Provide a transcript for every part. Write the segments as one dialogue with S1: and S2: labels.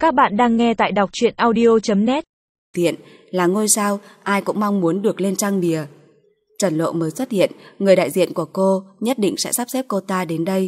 S1: Các bạn đang nghe tại đọc truyện audio.net.
S2: Thiện là ngôi sao, ai cũng mong muốn được lên trang bìa. Trần Lộ mới xuất hiện, người đại diện của cô nhất định sẽ sắp xếp cô ta đến đây.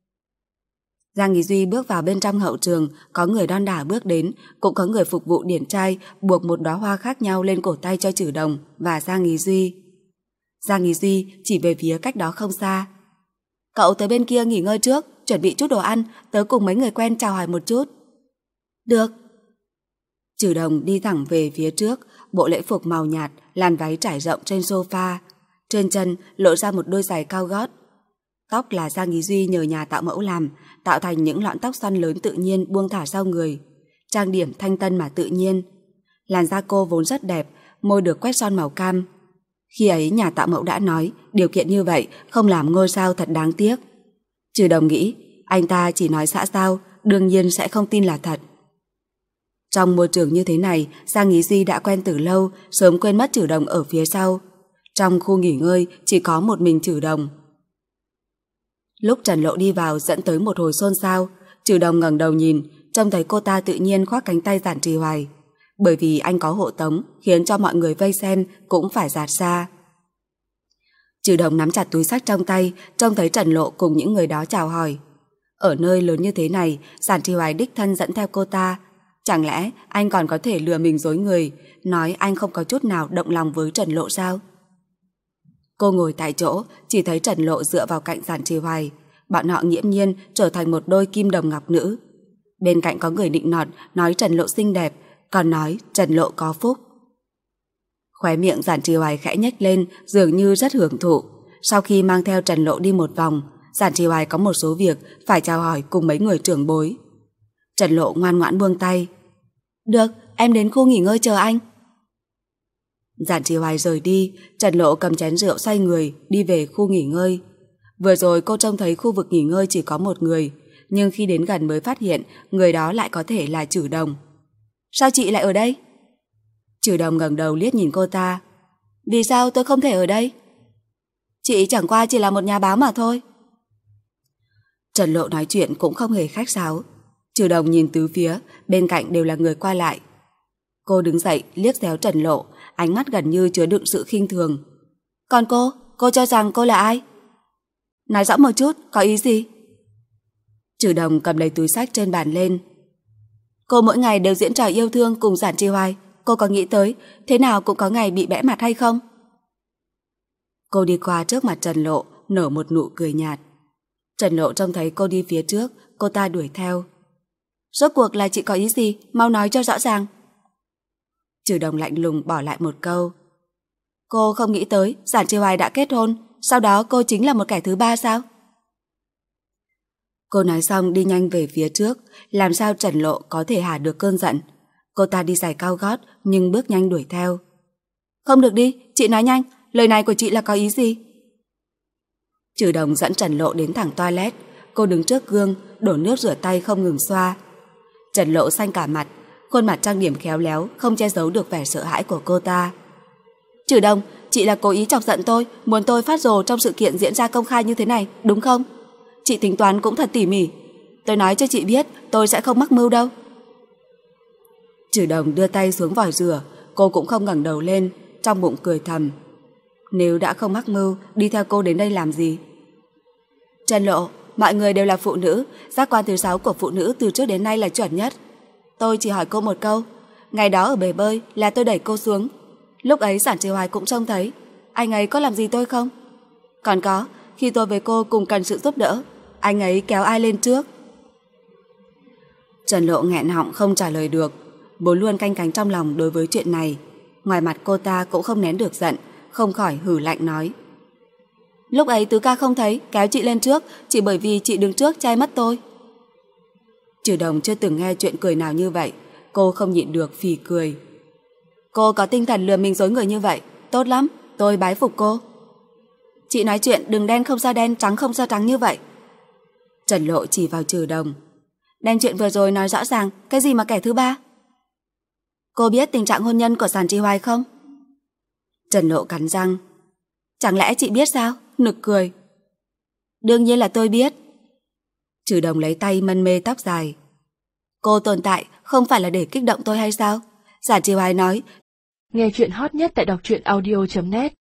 S2: Giang Nghỉ Duy bước vào bên trong hậu trường, có người đon đả bước đến, cũng có người phục vụ điển trai buộc một đóa hoa khác nhau lên cổ tay cho Trử Đồng và Giang Nghỉ Duy. Giang Nghỉ Duy chỉ về phía cách đó không xa. Cậu tới bên kia nghỉ ngơi trước, chuẩn bị chút đồ ăn, tớ cùng mấy người quen chào hỏi một chút. Được. Trử Đồng đi thẳng về phía trước, bộ lễ phục màu nhạt, làn váy trải rộng trên sofa, trên chân lộ ra một đôi giày cao gót. Tóc là Giang Nghỉ Duy nhờ nhà tạo mẫu làm, tạo thành những lọn tóc xoăn lớn tự nhiên buông thả sau người, trang điểm thanh tân mà tự nhiên. Làn da cô vốn rất đẹp, môi được quét son màu cam. Khi ấy nhà tạo mẫu đã nói, điều kiện như vậy không làm ngôi sao thật đáng tiếc. Trử Đồng nghĩ, anh ta chỉ nói xã giao, đương nhiên sẽ không tin là thật. Trong môi trường như thế này, Giang Nghỉ Duy đã quen từ lâu, sớm quên mất Trử Đồng ở phía sau. Trong khu nghỉ ngơi chỉ có một mình Trử Đồng. Lúc Trần Lộ đi vào dẫn tới một hồi xôn xao, Trử Đồng ngẩng đầu nhìn, trông thấy cô ta tự nhiên khoác cánh tay Giản Trì Hoài. Bởi vì anh có hộ tống, khiến cho mọi người vây xem cũng phải dạt xa. Trử Đồng nắm chặt túi xách trong tay, trông thấy Trần Lộ cùng những người đó chào hỏi. Ở nơi lớn như thế này, Giản Trì Hoài đích thân dẫn theo cô ta. Chẳng lẽ anh còn có thể lừa mình dối người, nói anh không có chút nào động lòng với Trần Lộ sao? Cô ngồi tại chỗ, chỉ thấy Trần Lộ dựa vào cạnh Giản Trì Hoài. Bọn họ nghiễm nhiên trở thành một đôi kim đồng ngọc nữ. Bên cạnh có người nịnh nọt, nói Trần Lộ xinh đẹp, còn nói Trần Lộ có phúc. Khóe miệng Giản Trì Hoài khẽ nhếch lên, dường như rất hưởng thụ. Sau khi mang theo Trần Lộ đi một vòng, Giản Trì Hoài có một số việc phải chào hỏi cùng mấy người trưởng bối. Trần Lộ ngoan ngoãn buông tay. Được, em đến khu nghỉ ngơi chờ anh. Giản Trì Hoài rời đi, Trần Lộ cầm chén rượu xoay người, đi về khu nghỉ ngơi. Vừa rồi cô trông thấy khu vực nghỉ ngơi chỉ có một người, nhưng khi đến gần mới phát hiện người đó lại có thể là Trử Đồng. Sao chị lại ở đây? Trử Đồng ngẩng đầu liếc nhìn cô ta. Vì sao tôi không thể ở đây? Chị chẳng qua chỉ là một nhà báo mà thôi. Trần Lộ nói chuyện cũng không hề khách sáo. Trử Đồng nhìn tứ phía, bên cạnh đều là người qua lại. Cô đứng dậy liếc xéo Trần Lộ, ánh mắt gần như chứa đựng sự khinh thường. Còn cô cho rằng cô là ai? Nói rõ một chút, có ý gì? Trử Đồng cầm lấy túi xách trên bàn lên. Cô mỗi ngày đều diễn trò yêu thương cùng Giản Trì Hoài, cô có nghĩ tới thế nào cũng có ngày bị bẽ mặt hay không? Cô đi qua trước mặt Trần Lộ, nở một nụ cười nhạt. Trần Lộ trông thấy cô đi phía trước, cô ta đuổi theo. Rốt cuộc là chị có ý gì, mau nói cho rõ ràng. Trử Đồng lạnh lùng bỏ lại một câu. Cô không nghĩ tới Giản Trì Hoài đã kết hôn, sau đó cô chính là một kẻ thứ ba sao? Cô nói xong đi nhanh về phía trước, làm sao Trần Lộ có thể hạ được cơn giận. Cô ta đi giày cao gót nhưng bước nhanh đuổi theo. Không được đi, chị nói nhanh, lời này của chị là có ý gì? Trử Đồng dẫn Trần Lộ đến thẳng toilet. Cô đứng trước gương, đổ nước rửa tay không ngừng xoa. Trần Lộ xanh cả mặt, khuôn mặt trang điểm khéo léo, không che giấu được vẻ sợ hãi của cô ta. Trử Đồng, chị là cố ý chọc giận tôi, muốn tôi phát rồ trong sự kiện diễn ra công khai như thế này, đúng không? Chị tính toán cũng thật tỉ mỉ. Tôi nói cho chị biết, tôi sẽ không mắc mưu đâu. Trử Đồng đưa tay xuống vòi rửa, cô cũng không ngẩng đầu lên, trong bụng cười thầm. Nếu đã không mắc mưu, đi theo cô đến đây làm gì? Trần Lộ, mọi người đều là phụ nữ, giác quan thứ 6 của phụ nữ từ trước đến nay là chuẩn nhất. Tôi chỉ hỏi cô một câu, ngày đó ở bể bơi là tôi đẩy cô xuống. Lúc ấy Giản Trì Hoài cũng trông thấy, anh ấy có làm gì tôi không? Còn có, khi tôi với cô cùng cần sự giúp đỡ, anh ấy kéo ai lên trước? Trần Lộ nghẹn họng không trả lời được, vốn luôn canh cánh trong lòng đối với chuyện này. Ngoài mặt cô ta cũng không nén được giận, không khỏi hử lạnh nói. Lúc ấy Tứ ca không thấy, kéo chị lên trước, chỉ bởi vì chị đứng trước che mất tôi. Trử Đồng chưa từng nghe chuyện cười nào như vậy, cô không nhịn được phì cười. Cô có tinh thần lừa mình dối người như vậy, tốt lắm, tôi bái phục cô. Chị nói chuyện đừng đen không ra đen, trắng không ra trắng như vậy. Trần Lộ chỉ vào Trử Đồng. Đen chuyện vừa rồi nói rõ ràng, cái gì mà kẻ thứ ba? Cô biết tình trạng hôn nhân của Giản Trì Hoài không? Trần Lộ cắn răng. Chẳng lẽ chị biết sao? Nực cười. Đương nhiên là tôi biết. Trử Đồng lấy tay mân mê tóc dài. Cô tồn tại không phải là để kích động tôi hay sao? Giản Chiêu Ái nói.
S1: Nghe chuyện hot nhất tại đọc truyện audio.net